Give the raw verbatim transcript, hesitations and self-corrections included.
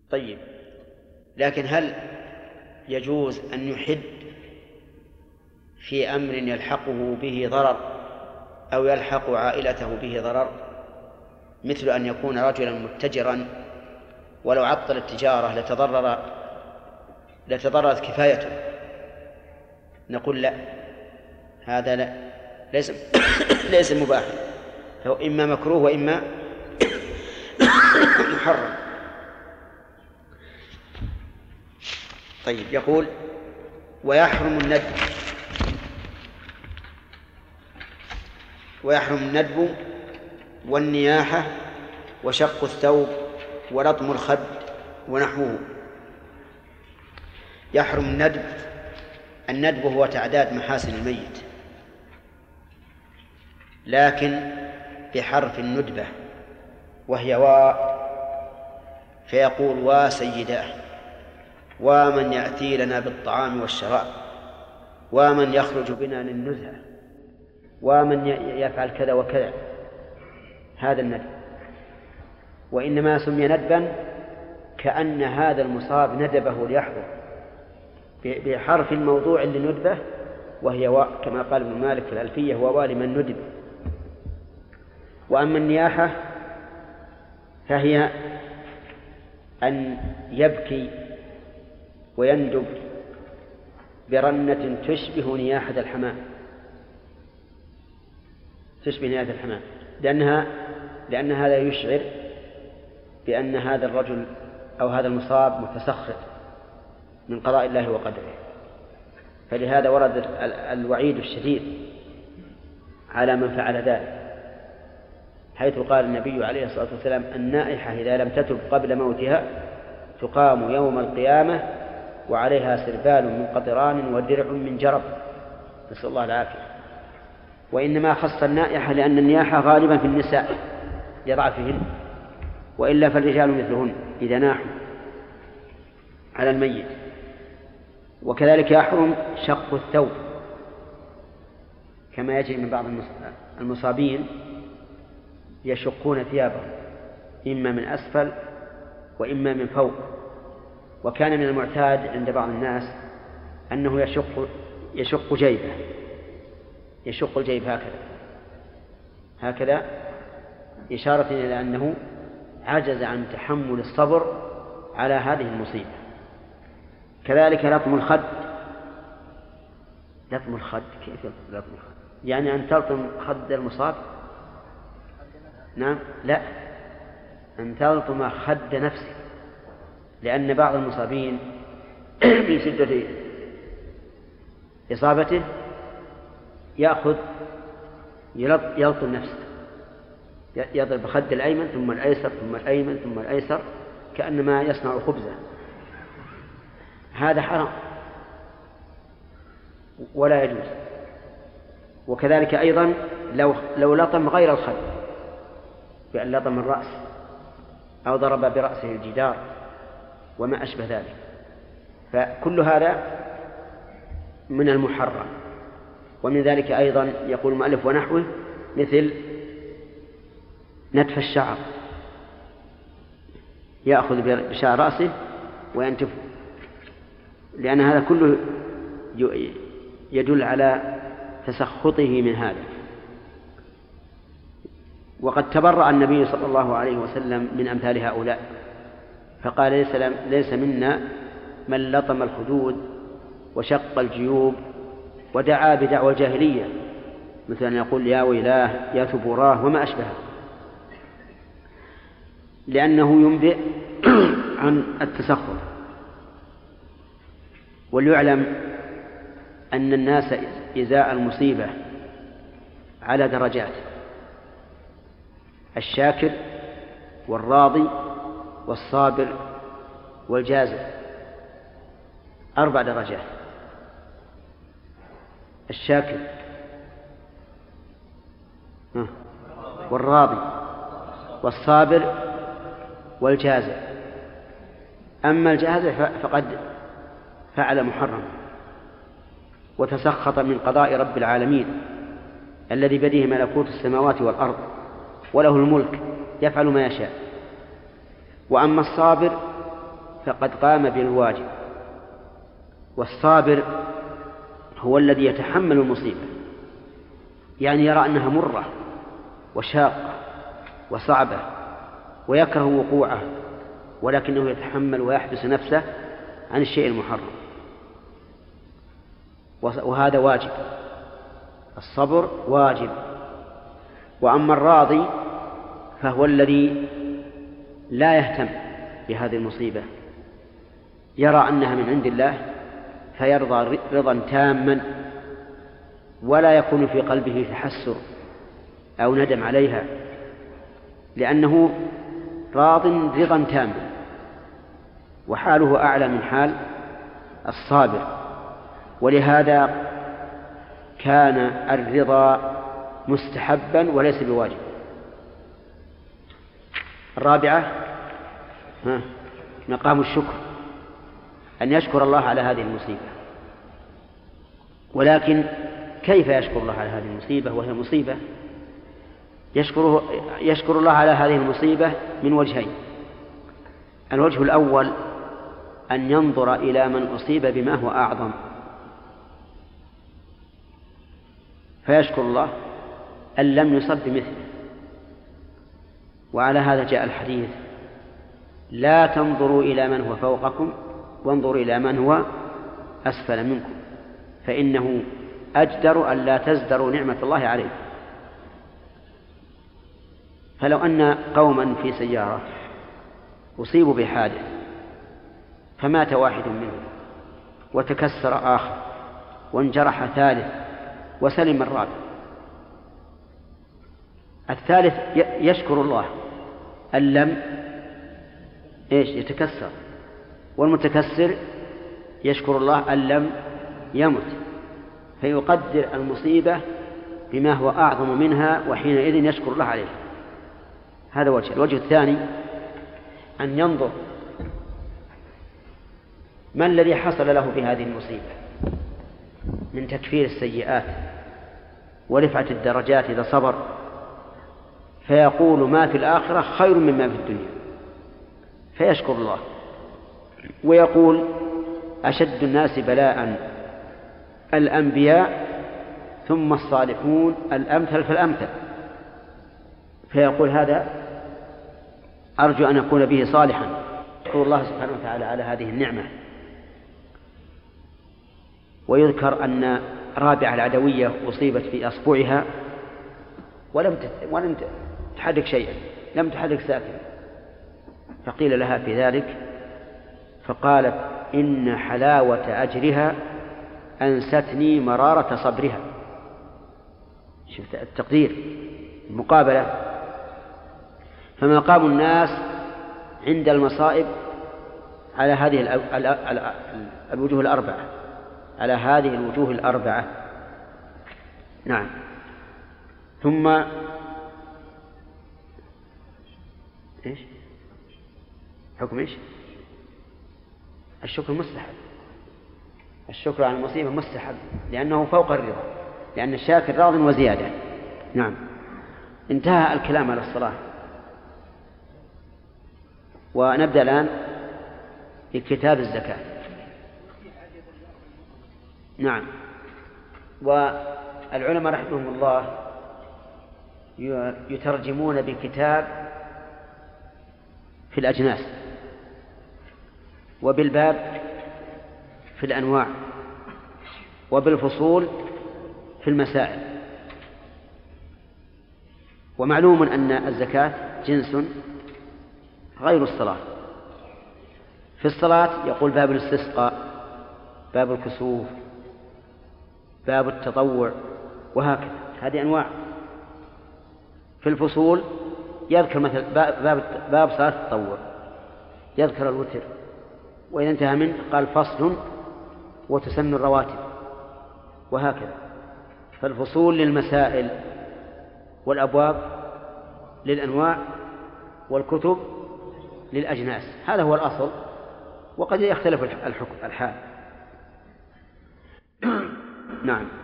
طيب، لكن هل يجوز أن يحد في أمر يلحقه به ضرر أو يلحق عائلته به ضرر، مثل أن يكون رجلا متجرا ولو عطل التجارة لتضرر لتضررت كفايته، نقول لا، هذا لا، ليس ليس مباح، هو إما مكروه وإما محرم. طيب، يقول ويحرم الندب ويحرم الندب والنياحة وشق الثوب ولطم الخد ونحوه. يحرم الندب. الندب هو تعداد محاسن الميت، لكن بحرف الندبة وهي واء، فيقول وا سيداه، ومن يأتي لنا بالطعام والشراب، ومن يخرج بنا للنزهة، ومن يفعل كذا وكذا. هذا الندب. وإنما سمي ندبا كأن هذا المصاب ندبه ليحضر بحرف الموضوع لندبه وهي واء، كما قال ابن مالك في الألفية: ووا لمن ندب. وأما النياحة فهي أن يبكي ويندب برنة تشبه نياحة الحمام، تشبه نياحة الحمام، لأنها لأن هذا يشعر بأن هذا الرجل أو هذا المصاب متسخط من قضاء الله وقدره. فلهذا ورد الوعيد الشديد على من فعل ذلك، حيث قال النبي عليه الصلاة والسلام: النائحة إذا لم تتب قبل موتها تقام يوم القيامة وعليها سربال من قطران ودرع من جرب، نسأل الله العافية. وإنما خص النائحة لأن النياحة غالبا في النساء لضعفهن، وإلا فالرجال مثلهن إذا ناحوا على الميت. وكذلك يحرم شق الثوب، كما يجري من بعض المصابين يشقون ثيابهم إما من أسفل وإما من فوق. وكان من المعتاد عند بعض الناس أنه يشق يشق جيبه يشق الجيب هكذا هكذا إشارة إلى أنه عجز عن تحمل الصبر على هذه المصيبة. كذلك لطم الخد. لطم الخد كيف لطم الخد؟ يعني أن تلطم خد المصاب؟ نعم، لا، أن تلطم خد نفسه، لأن بعض المصابين من شدة إصابته يأخذ يلطم نفسه، يضرب خد الأيمن ثم الأيسر ثم الأيمن ثم الأيسر كأنما يصنع خبزة. هذا حرام ولا يجوز. وكذلك أيضا لو لو لطم غير الخد بأن لطم الرأس أو ضرب برأسه الجدار وما أشبه ذلك، فكل هذا من المحرم. ومن ذلك أيضا يقول المؤلف ونحوه مثل نتف الشعر، يأخذ بشعر رأسه وينتفه، لأن هذا كله يدل على تسخطه من هذا. وقد تبرأ النبي صلى الله عليه وسلم من أمثال هؤلاء، فقال: ليس, ليس منا من لطم الخدود وشق الجيوب ودعا بدعوى الجاهلية، مثل أن يقول يا ويلاه يا ثبوراه وما أشبهه، لأنه ينبئ عن التسخط. وليعلم أن الناس إزاء المصيبة على درجات: الشاكر والراضي والصابر والجازع، أربع درجات. الشاكر والراضي والصابر والجازع. أما الجازع فقد فعل محرم وتسخط من قضاء رب العالمين الذي بيده ملكوت السماوات والأرض وله الملك يفعل ما يشاء. وأما الصابر فقد قام بالواجب. والصابر هو الذي يتحمل المصيبة، يعني يرى أنها مرة وشاقة وصعبة ويكره وقوعه، ولكنه يتحمل ويحبس نفسه عن الشيء المحرم، وهذا واجب. الصبر واجب. وأما الراضي فهو الذي لا يهتم بهذه المصيبة، يرى أنها من عند الله فيرضى رضا تاما، ولا يكون في قلبه تحسر أو ندم عليها، لأنه راض رضا تاما، وحاله أعلى من حال الصابر. ولهذا كان الرضا مستحبا وليس بواجب. الرابعة ها مقام الشكر، أن يشكر الله على هذه المصيبة. ولكن كيف يشكر الله على هذه المصيبة وهي مصيبة؟ يشكره يشكر الله على هذه المصيبة من وجهين. الوجه الأول أن ينظر إلى من أصيب بما هو أعظم فيشكر الله أن لم يصب بمثله. وعلى هذا جاء الحديث: لا تنظروا إلى من هو فوقكم وانظروا إلى من هو أسفل منكم، فإنه أجدر أن لا تزدروا نعمة الله عليكم. فلو أن قوما في سيارة أصيبوا بحادث فمات واحد منهم وتكسر آخر وانجرح ثالث وسلم الرابع، الثالث يشكر الله أن لم إيش يتكسر، والمتكسر يشكر الله أن لم يمت، فيقدر المصيبة بما هو أعظم منها، وحينئذ يشكر الله عليه. هذا وجه. الوجه الثاني أن ينظر ما الذي حصل له في هذه المصيبة من تكفير السيئات ورفعة الدرجات إذا صبر، فيقول ما في الآخرة خير مما في الدنيا، فيشكر الله. ويقول أشد الناس بلاء الأنبياء ثم الصالحون الأمثل فالأمثل، فيقول هذا أرجو أن أكون به صالحا. يشكر الله سبحانه وتعالى على هذه النعمة. ويذكر أن رابعة العدوية أصيبت في أصبعها ولم ولم تحرك شيئا، لم تحرك ساكنا، فقيل لها في ذلك فقالت إن حلاوة أجرها أنستني مرارة صبرها. شفت التقدير، المقابلة. فمقام الناس عند المصائب على هذه الوجوه الأربعة، على هذه الوجوه الأربعة. نعم. ثم إيش حكم إيش الشكر مستحب. الشكر على المصيبة مستحب لأنه فوق الرضا، لأن الشاكر راض وزيادة. نعم. انتهى الكلام على الصلاة، ونبدأ الآن بكتاب الزكاة. نعم. والعلماء رحمهم الله يترجمون بكتاب في الأجناس، وبالباب في الأنواع، وبالفصول في المسائل. ومعلوم أن الزكاة جنس غير الصلاة. في الصلاة يقول باب الاستسقاء، باب الكسوف، باب التطوع، وهكذا، هذه أنواع. في الفصول يذكر مثل باب, باب صلاة التطوع، يذكر الوتر، وإذا انتهى منه قال فصل وتسن الرواتب، وهكذا. فالفصول للمسائل، والأبواب للأنواع، والكتب للأجناس. هذا هو الأصل، وقد يختلف الحكم الحال. نعم.